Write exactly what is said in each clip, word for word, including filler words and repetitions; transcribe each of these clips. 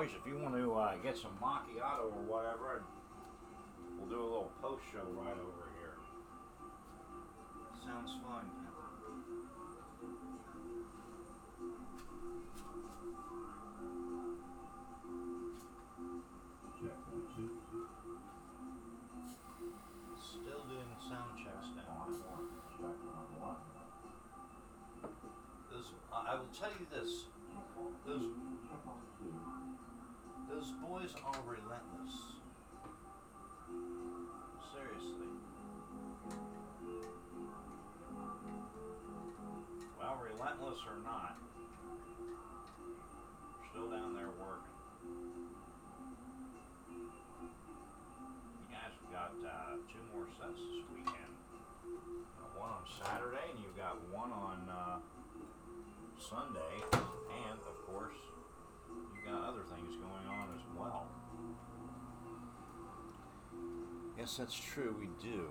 Boys, if you want to uh, get some macchiato or whatever, we'll do a little post show right over here. Sounds fine. Still doing sound checks now. Those, I will tell you this. Those, those boys are relentless. Seriously. Well, relentless or not, we're still down there working. You guys have got uh, two more sets this weekend. Uh, one on Saturday, and you've got one on uh, Sunday, and of course, you've got other things going on as well. Yes, that's true, we do.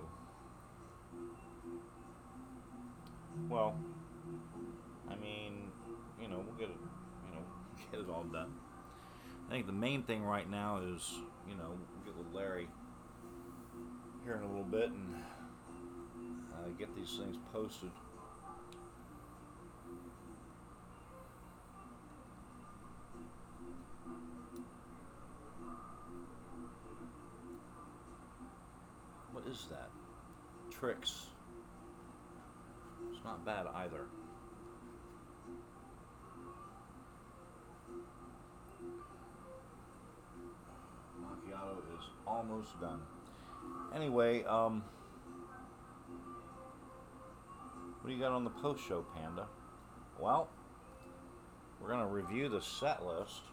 Well, I mean, you know, we'll get it, you know, get it all done. I think the main thing right now is, you know, we'll get with Larry here in a little bit and uh, get these things posted. What is that? Tricks. It's not bad either. Macchiato is almost done. Anyway, um, what do you got on the post show, Panda? Well, we're going to review the set list.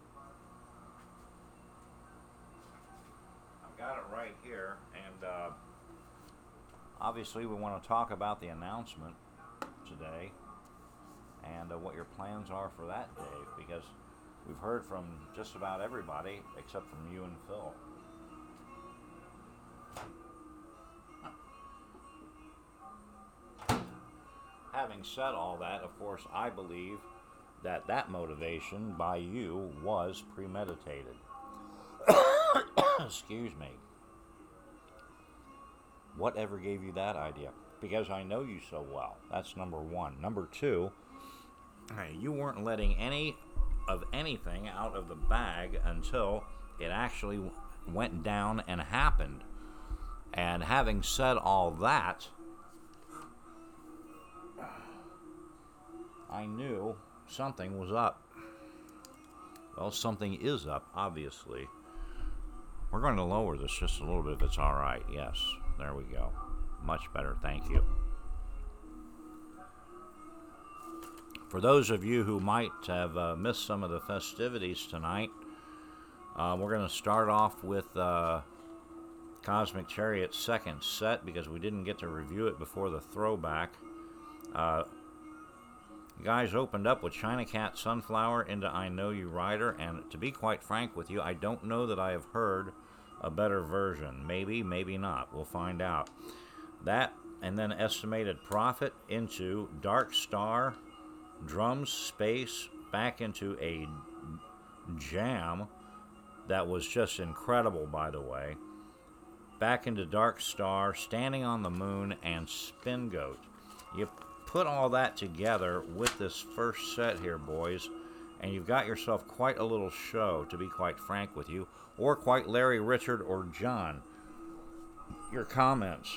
I've got it right here, and uh, obviously we want to talk about the announcement today and uh, what your plans are for that, Dave, because we've heard from just about everybody except from you and Phil. Having said all that, of course, I believe that that motivation by you was premeditated. Excuse me. Whatever gave you that idea? Because I know you so well. That's number one. Number two, you weren't letting any of anything out of the bag until it actually went down and happened. And having said all that, I knew something was up. Well, something is up, obviously. We're going to lower this just a little bit if it's all right. Yes, there we go. Much better, thank you. For those of you who might have uh, missed some of the festivities tonight, uh, we're going to start off with uh, Cosmic Chariot's second set because we didn't get to review it before the throwback. Uh, guys opened up with China Cat Sunflower into I Know You Rider, and to be quite frank with you, I don't know that I have heard a better version. Maybe, maybe not. We'll find out. That, and then Estimated Profit into Dark Star, Drums, Space, back into a jam that was just incredible, by the way. Back into Dark Star, Standing on the Moon, and Spin Goat. You put all that together with this first set here, boys, and you've got yourself quite a little show, to be quite frank with you, or quite Larry, Richard, or John. Your comments.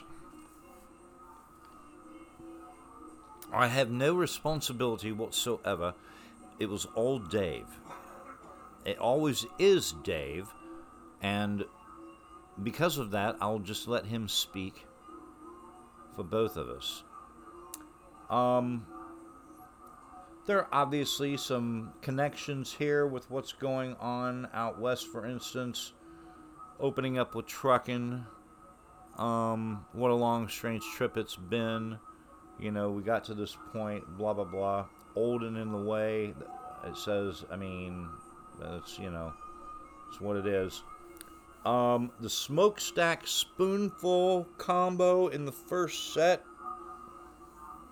I have no responsibility whatsoever. It was all Dave. It always is Dave, and because of that, I'll just let him speak for both of us. Um, there are obviously some connections here with what's going on out west, for instance, opening up with trucking. Um, what a long, strange trip it's been. You know, we got to this point, blah, blah, blah. Olden in the way. It says, I mean, it's, you know, it's what it is. Um, the Smokestack Spoonful combo in the first set.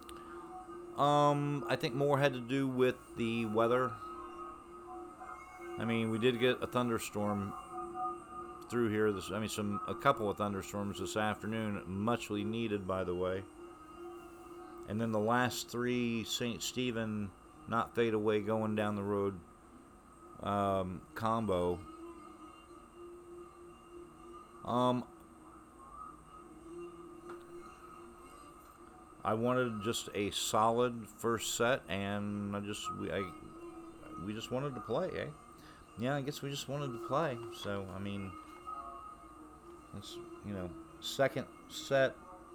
Um, I think more had to do with the weather. I mean, we did get a thunderstorm through here. This, I mean, some a couple of thunderstorms this afternoon, muchly needed, by the way. And then the last three Saint Stephen, not fade away, going down the road um, combo. Um, I wanted just a solid first set, and I just we I we just wanted to play, eh? Yeah, I guess we just wanted to play. So I mean, that's, you know, second set.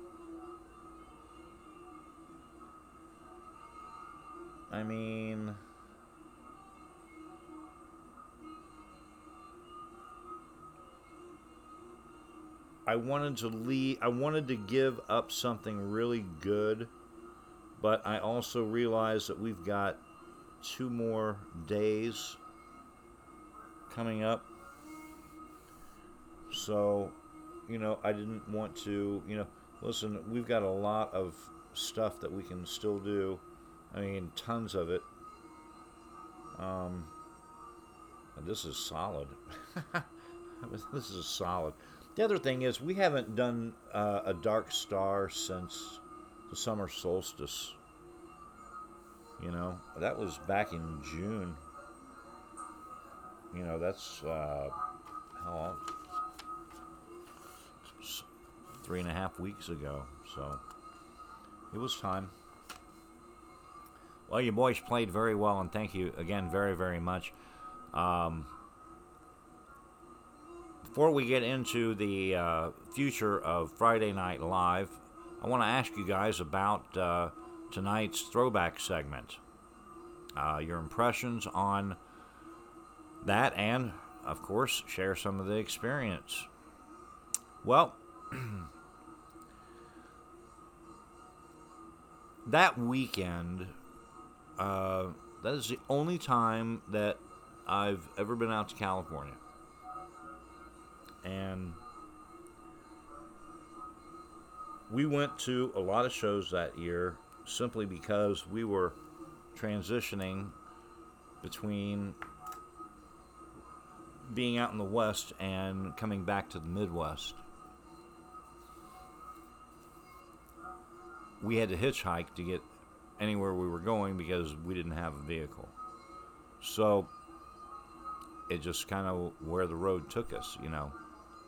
I mean, I wanted to leave, I wanted to give up something really good, but I also realized that we've got two more days coming up. So, you know, I didn't want to, you know, listen, we've got a lot of stuff that we can still do. I mean, tons of it. Um, and this is solid. This is solid. The other thing is, we haven't done uh, a Dark Star since the summer solstice. You know, that was back in June. You know, that's uh, how long? Three and a half weeks ago. So it was time. Well, you boys played very well, and thank you again very, very much. Um, before we get into the uh, future of Friday Night Live, I want to ask you guys about uh, tonight's throwback segment. Uh, your impressions on that, and, of course, share some of the experience. Well, that weekend... Uh, that is the only time that I've ever been out to California. And we went to a lot of shows that year simply because we were transitioning between being out in the West and coming back to the Midwest. We had to hitchhike to get anywhere we were going because we didn't have a vehicle. So it just kind of where the road took us, you know.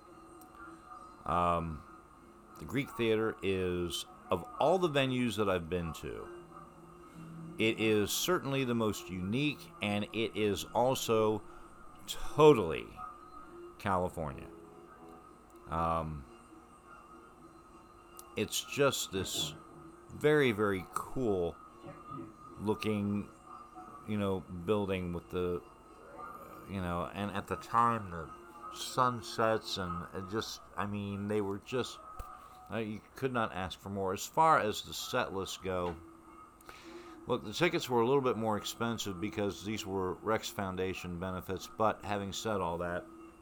Um, the Greek Theater is, of all the venues that I've been to, it is certainly the most unique, and it is also totally California. Um, it's just this very, very cool looking, you know, building with the, you know, and at the time the sunsets, and it just, I mean, they were just, uh, you could not ask for more. As far as the set lists go, look, the tickets were a little bit more expensive because these were Rex Foundation benefits, but having said all that,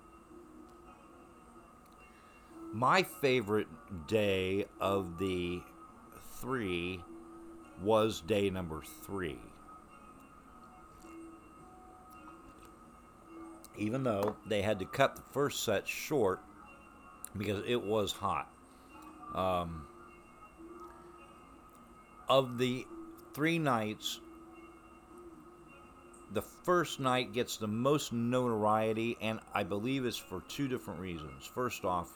my favorite day of the three was day number three. Even though they had to cut the first set short because it was hot. Um, of the three nights, the first night gets the most notoriety, and I believe it's for two different reasons. First off,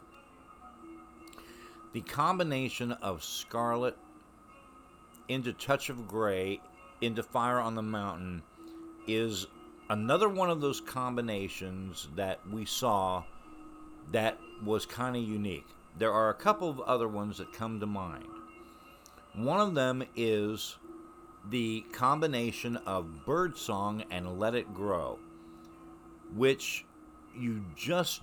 the combination of Scarlet into Touch of Grey into Fire on the Mountain is another one of those combinations that we saw that was kind of unique. There are a couple of other ones that come to mind. One of them is the combination of Birdsong and Let It Grow, which you just,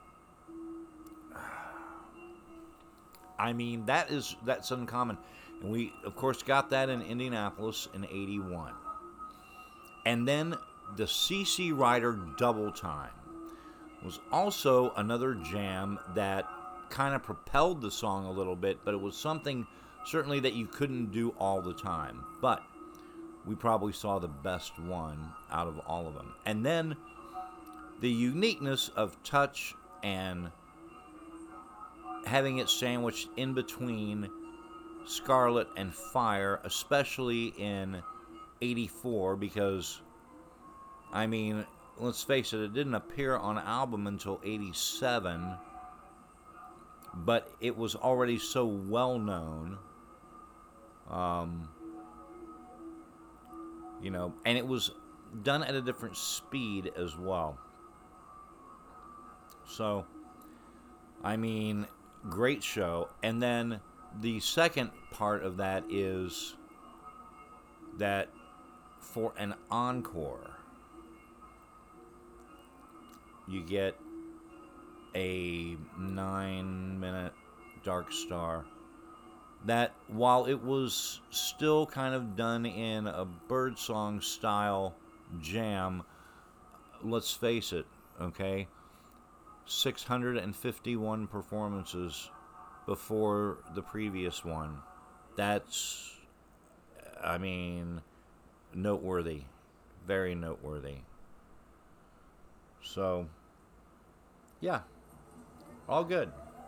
I mean, that is, that's uncommon. And we, of course, got that in Indianapolis in eighty-one. And then the C C Rider Double Time was also another jam that kind of propelled the song a little bit, but it was something certainly that you couldn't do all the time. But we probably saw the best one out of all of them. And then the uniqueness of Touch and having it sandwiched in between Scarlet and Fire, especially in eighty-four, because, I mean, let's face it, it didn't appear on album until eighty-seven, but it was already so well known, um, you know, and it was done at a different speed as well. So, I mean, great show. And then the second part of that is that for an encore, you get a nine-minute Dark Star that, while it was still kind of done in a Birdsong style jam, let's face it, okay, six hundred fifty-one performances before the previous one. That's, I mean, noteworthy, very noteworthy. So, yeah, all good.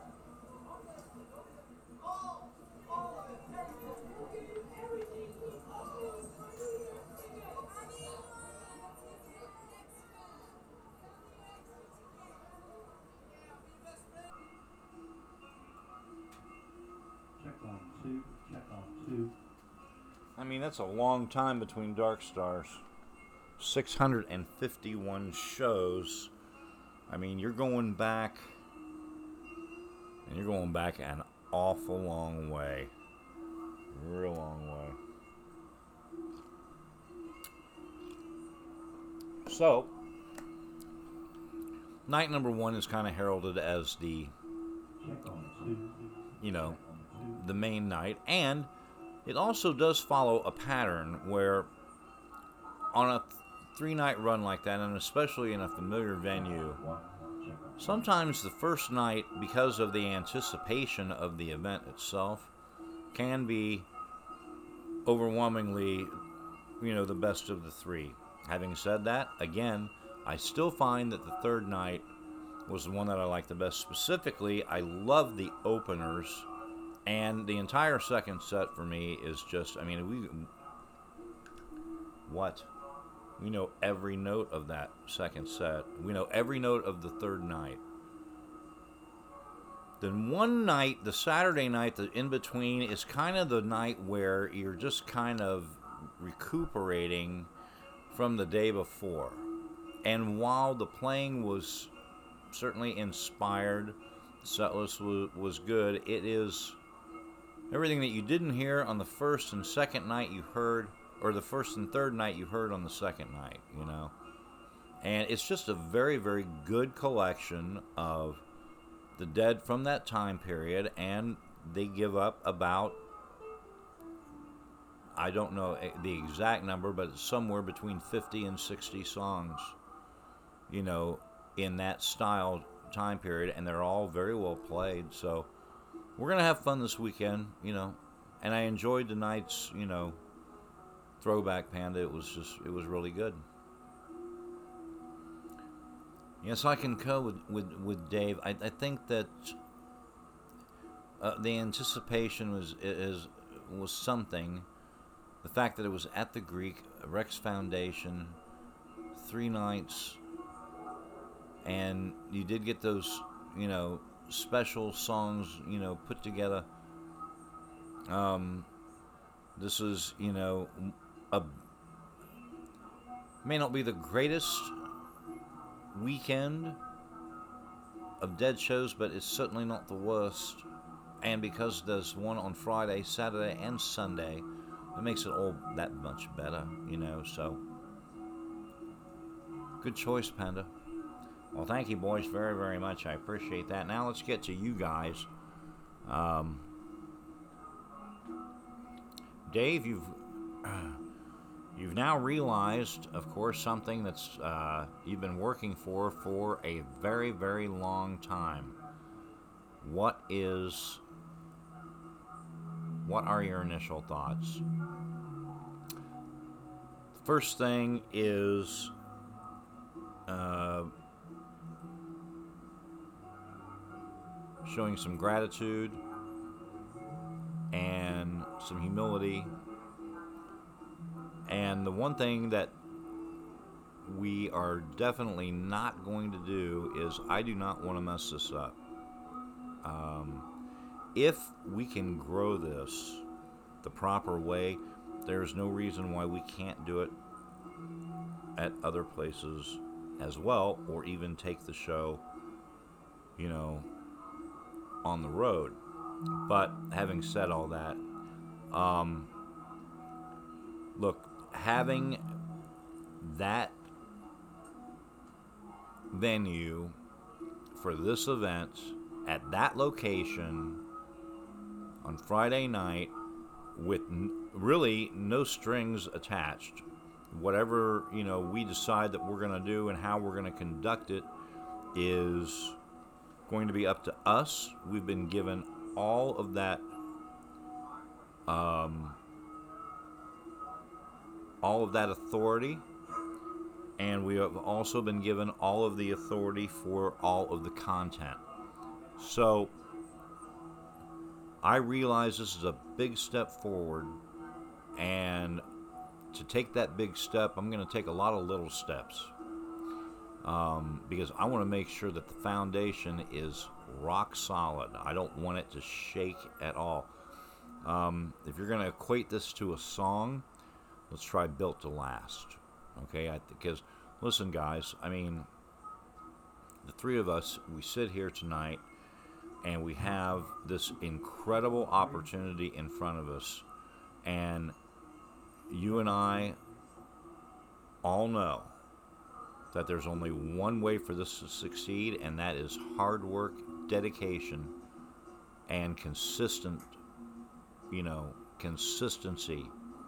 Check on two, check on two. I mean, that's a long time between Dark Stars. six hundred fifty-one shows. I mean, you're going back, and you're going back an awful long way. Real long way. So, night number one is kind of heralded as the, you know, the main night, and it also does follow a pattern where on a th- three-night run like that, and especially in a familiar venue, sometimes the first night, because of the anticipation of the event itself, can be overwhelmingly, you know, the best of the three. Having said that, again, I still find that the third night was the one that I liked the best. Specifically, I love the openers, and the entire second set for me is just, I mean, we, what? We know every note of that second set. We know every note of the third night. Then one night, the Saturday night, the in-between, is kind of the night where you're just kind of recuperating from the day before. And while the playing was certainly inspired, the set list was, was good, it is everything that you didn't hear on the first and second night you heard, or the first and third night you heard on the second night, you know. And it's just a very, very good collection of the Dead from that time period, and they give up about, I don't know the exact number, but it's somewhere between fifty and sixty songs, you know, in that style time period, and they're all very well played. So we're going to have fun this weekend, you know, and I enjoyed tonight's, you know, Throwback Panda. It was just, it was really good. Yes, I can go with, with, with Dave. I, I think that uh, the anticipation was is was something. The fact that it was at the Greek, Rex Foundation, three nights, and you did get those, you know, special songs, you know, put together. Um, this is, you know, a may not be the greatest weekend of Dead shows, but it's certainly not the worst. And because there's one on Friday, Saturday, and Sunday, it makes it all that much better, you know. So, good choice, Panda. Well, thank you, boys, very, very much. I appreciate that. Now let's get to you guys. Um, Dave, you've uh, you've now realized, of course, something that's uh, you've been working for for a very, very long time. What is? What are your initial thoughts? First thing is, uh, showing some gratitude and some humility. And the one thing that we are definitely not going to do is I do not want to mess this up. Um, if we can grow this the proper way, there's no reason why we can't do it at other places as well, or even take the show, you know, on the road. But having said all that, um, look, having that venue for this event at that location on Friday night with n- really no strings attached, whatever, you know, we decide that we're going to do and how we're going to conduct it is going to be up to us. We've been given all of that um, all of that authority, and we have also been given all of the authority for all of the content. So I realize this is a big step forward, and to take that big step, I'm going to take a lot of little steps, um, because I want to make sure that the foundation is rock solid. I don't want it to shake at all. Um, if you're going to equate this to a song, let's try Built to Last. Okay, I, because listen, guys, I mean, the three of us, we sit here tonight and we have this incredible opportunity in front of us, and you and I all know that there's only one way for this to succeed, and that is hard work, dedication, and consistent, you know, consistency.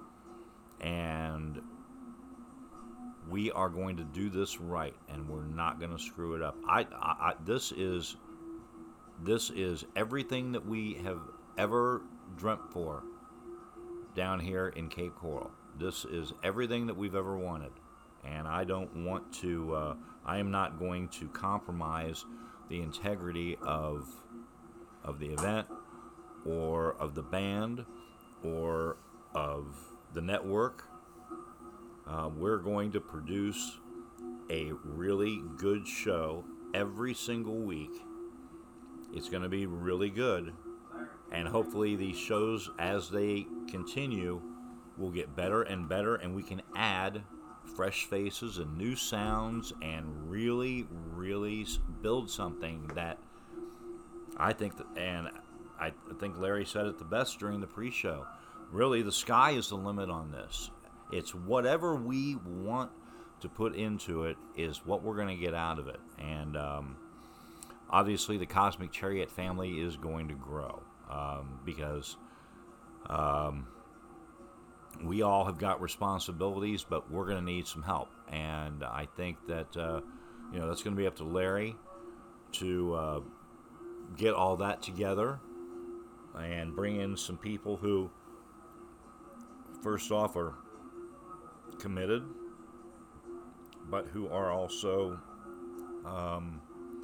And we are going to do this right, and we're not going to screw it up. I, I, I this is this is everything that we have ever dreamt for down here in Cape Coral. This is everything that we've ever wanted, and I don't want to. Uh, I am not going to compromise the integrity of of the event, or of the band, or of the network. Uh, we're going to produce a really good show every single week. It's going to be really good, and hopefully these shows, as they continue, will get better and better, and we can add fresh faces and new sounds and really, really build something that I think that, and I think Larry said it the best during the pre-show. Really, the sky is the limit on this. It's whatever we want to put into it is what we're going to get out of it. And um, obviously, the Cosmic Chariot family is going to grow um, because um, we all have got responsibilities, but we're going to need some help. And I think that uh, you know that's going to be up to Larry to uh, get all that together and bring in some people who, first off, are committed, but who are also, um,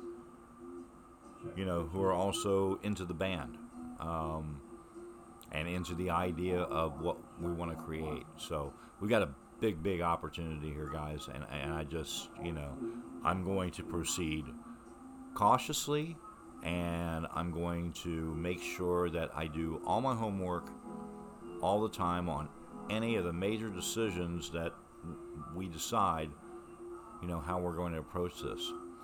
you know, who are also into the band, um, and into the idea of what we want to create. So we got a big, big opportunity here, guys, and, and I just, you know, I'm going to proceed cautiously, and I'm going to make sure that I do all my homework all the time on any of the major decisions that we decide, you know, how we're going to approach this.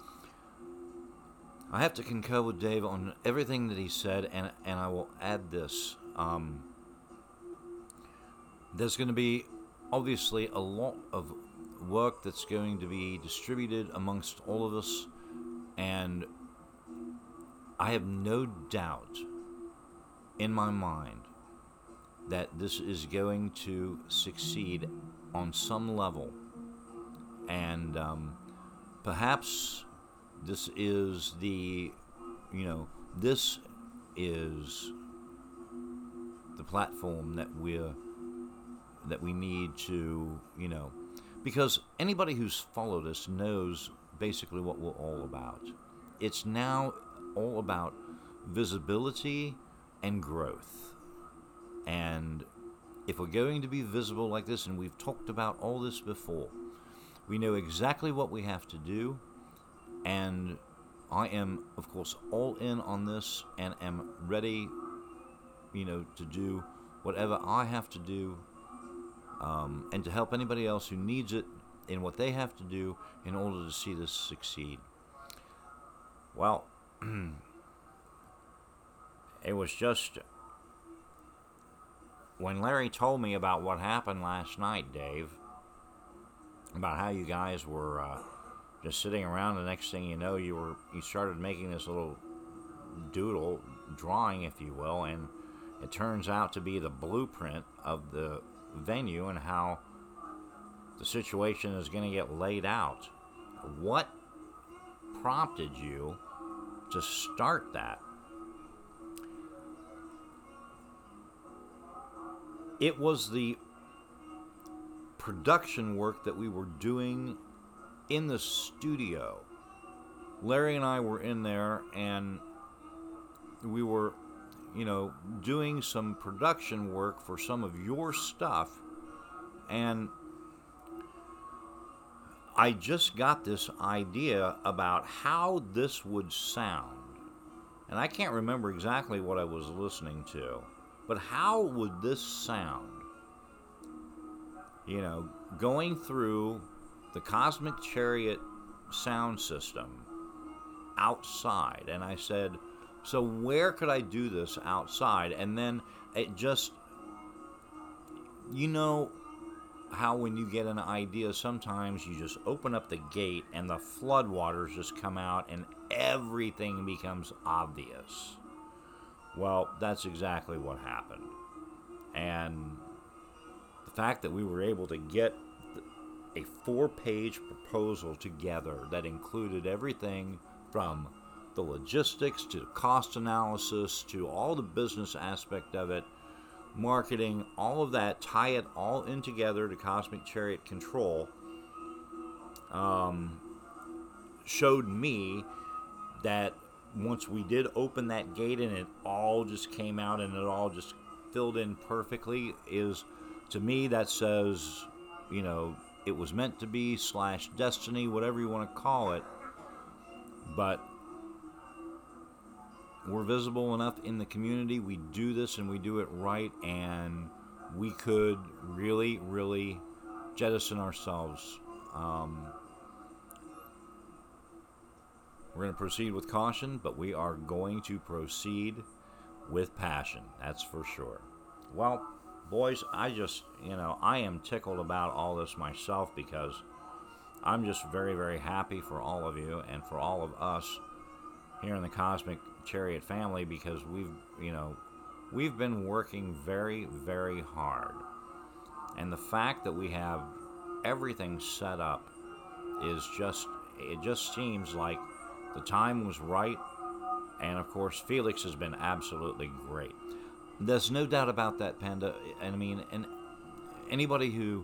I have to concur with Dave on everything that he said, and and I will add this. Um, there's going to be, obviously, a lot of work that's going to be distributed amongst all of us, and I have no doubt in my mind that this is going to succeed on some level, and um, perhaps this is the, you know, this is the platform that we're that we need to, you know, because anybody who's followed us knows basically what we're all about. It's now all about visibility and growth. And if we're going to be visible like this, and we've talked about all this before, we know exactly what we have to do, and I am, of course, all in on this and am ready, you know, to do whatever I have to do, um, and to help anybody else who needs it in what they have to do in order to see this succeed. Well, it was just when Larry told me about what happened last night, Dave, about how you guys were uh, just sitting around, the next thing you know, you were you started making this little doodle drawing, if you will, and it turns out to be the blueprint of the venue and how the situation is going to get laid out. What prompted you to start that? It was the production work that we were doing in the studio. Larry and I were in there, and we were, you know, doing some production work for some of your stuff, and I just got this idea about how this would sound. And I can't remember exactly what I was listening to, but how would this sound? You know, going through the Cosmic Chariot sound system outside. And I said, so where could I do this outside? And then it just, you know how when you get an idea, sometimes you just open up the gate and the floodwaters just come out and everything becomes obvious. Well, that's exactly what happened. And the fact that we were able to get a four-page proposal together that included everything from the logistics to the cost analysis to all the business aspect of it, marketing, all of that, tie it all in together to Cosmic Chariot Control, um, showed me that once we did open that gate and it all just came out and it all just filled in perfectly, is, to me, that says, you know, it was meant to be, slash destiny, whatever you want to call it. But we're visible enough in the community. We do this and we do it right, and we could really, really jettison ourselves. Um, we're going to proceed with caution, but we are going to proceed with passion. That's for sure. Well, boys, I just, you know, I am tickled about all this myself, because I'm just very, very happy for all of you and for all of us here in the Cosmic Chariot family, because we've, you know, we've been working very, very hard. And the fact that we have everything set up is just, it just seems like the time was right. And of course, Felix has been absolutely great. There's no doubt about that, Panda. I mean, and anybody who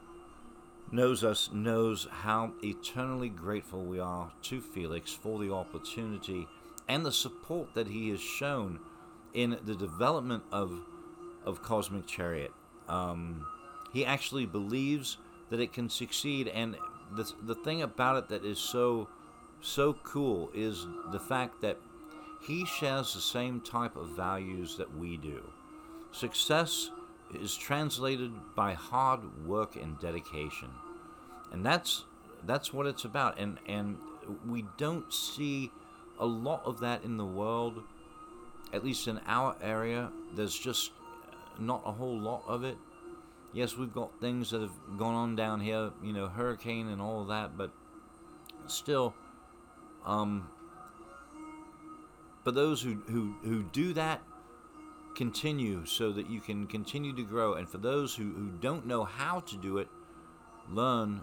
knows us knows how eternally grateful we are to Felix for the opportunity and the support that he has shown in the development of of Cosmic Chariot. Um, he actually believes that it can succeed, and the the thing about it that is so so cool is the fact that he shares the same type of values that we do. Success is translated by hard work and dedication, and that's that's what it's about. And and we don't see a lot of that in the world, at least in our area. There's just not a whole lot of it. Yes, we've got things that have gone on down here, you know, hurricane and all of that, but still, um, but those who, who, who do that, continue so that you can continue to grow. And for those who, who don't know how to do it, learn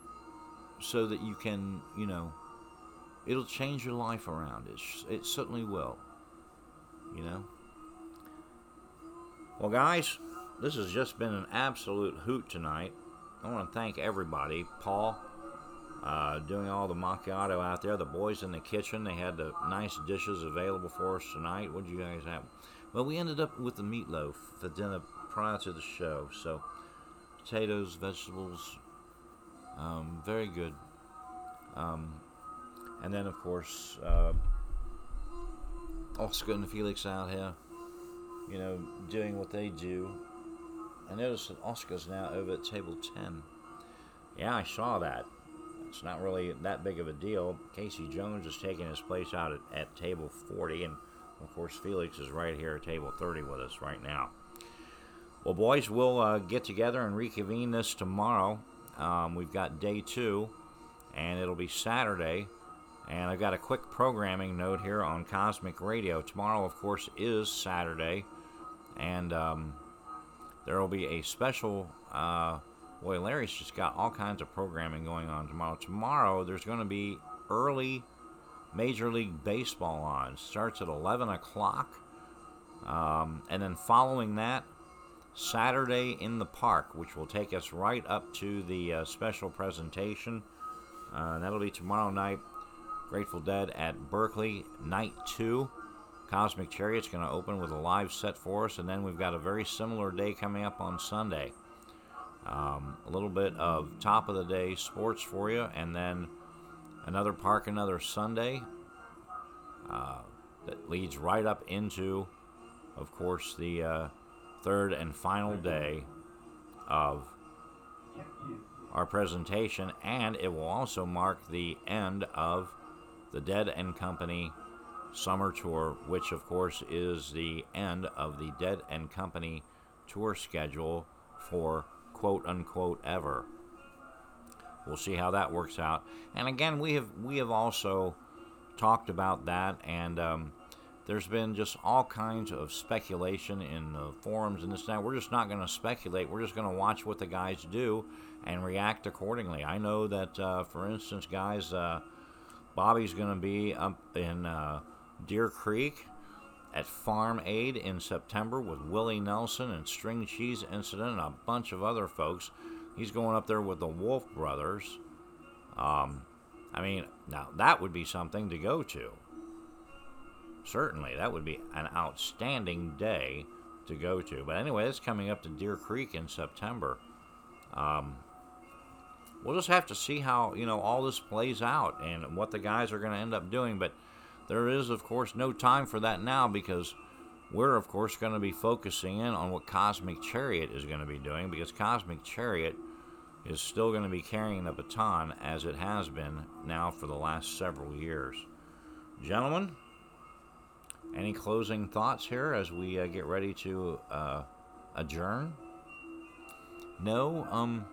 so that you can, you know, it'll change your life around. It, it certainly will, you know. Well, guys, this has just been an absolute hoot tonight. I want to thank everybody. Paul, uh, doing all the macchiato out there. The boys in the kitchen, they had the nice dishes available for us tonight. What did you guys have? Well, we ended up with the meatloaf for dinner prior to the show. So, potatoes, vegetables, um, very good. Um, and then, of course, uh, Oscar and Felix out here, you know, doing what they do. I noticed that Oscar's now over at table ten. Yeah, I saw that. It's not really that big of a deal. Casey Jones is taking his place out at, at table forty, and of course Felix is right here at table thirty with us right now. Well, boys, we'll uh, get together and reconvene this tomorrow. Um, we've got day two, and it'll be Saturday. And I've got a quick programming note here on Cosmic Radio. Tomorrow, of course, is Saturday, and um, there will be a special... Uh, boy, Larry's just got all kinds of programming going on tomorrow. Tomorrow, there's going to be early Major League Baseball on. Starts at eleven o'clock. Um, and then following that, Saturday in the Park, which will take us right up to the uh, special presentation. Uh, that'll be tomorrow night. Grateful Dead at Berkeley, night two. Cosmic Chariot's going to open with a live set for us, and then we've got a very similar day coming up on Sunday. Um, a little bit of top of the day sports for you, and then another Park, another Sunday uh, that leads right up into, of course, the uh, third and final day of our presentation, and it will also mark the end of the Dead and Company Summer Tour, which of course is the end of the Dead and Company tour schedule for quote unquote ever. We'll see how that works out. And again, we have we have also talked about that, and um, there's been just all kinds of speculation in the forums and this and that. We're just not going to speculate. We're just going to watch what the guys do and react accordingly. I know that, uh, for instance, guys, uh, Bobby's going to be up in uh, Deer Creek at Farm Aid in September with Willie Nelson and String Cheese Incident and a bunch of other folks. He's going up there with the Wolf Brothers. Um, I mean, now that would be something to go to. Certainly, that would be an outstanding day to go to. But anyway, it's coming up to Deer Creek in September. Um, we'll just have to see how, you know, all this plays out and what the guys are going to end up doing. But there is, of course, no time for that now, because we're, of course, going to be focusing in on what Cosmic Chariot is going to be doing, because Cosmic Chariot is still going to be carrying the baton as it has been now for the last several years. Gentlemen, any closing thoughts here as we uh, get ready to uh, adjourn? No? Um...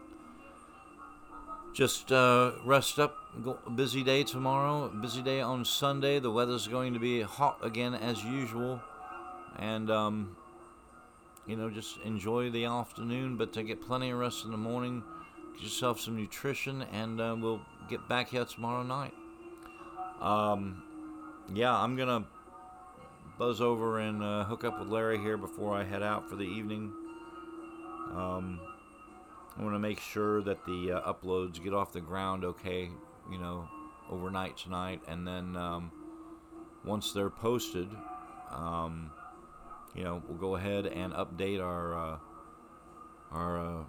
Just uh, rest up. Go, busy day tomorrow. Busy day on Sunday. The weather's going to be hot again as usual. And, um, you know, just enjoy the afternoon. But to get plenty of rest in the morning. Get yourself some nutrition. And uh, we'll get back here tomorrow night. Um, yeah, I'm going to buzz over and uh, hook up with Larry here before I head out for the evening. Um... I want to make sure that the uh, uploads get off the ground okay, you know, overnight tonight. And then um, once they're posted, um, you know, we'll go ahead and update our, uh, our uh,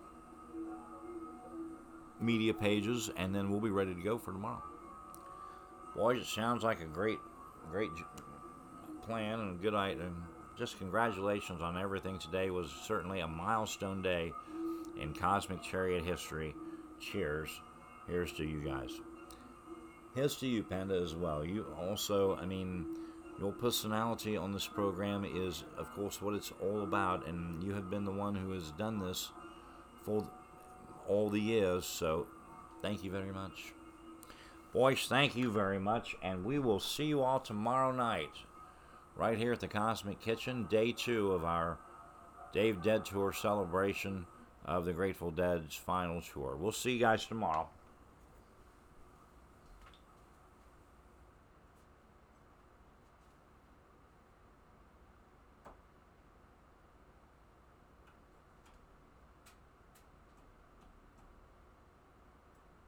media pages, and then we'll be ready to go for tomorrow. Boys, it sounds like a great, great plan and a good item. Just congratulations on everything. Today was certainly a milestone day in Cosmic Chariot history. Cheers. Here's to you guys. Here's to you, Panda, as well. You also, I mean, your personality on this program is, of course, what it's all about, and you have been the one who has done this for all the years, so thank you very much. Boys, thank you very much, and we will see you all tomorrow night, right here at the Cosmic Kitchen, day two of our Dave Dead Tour celebration of the Grateful Dead's final tour. We'll see you guys tomorrow.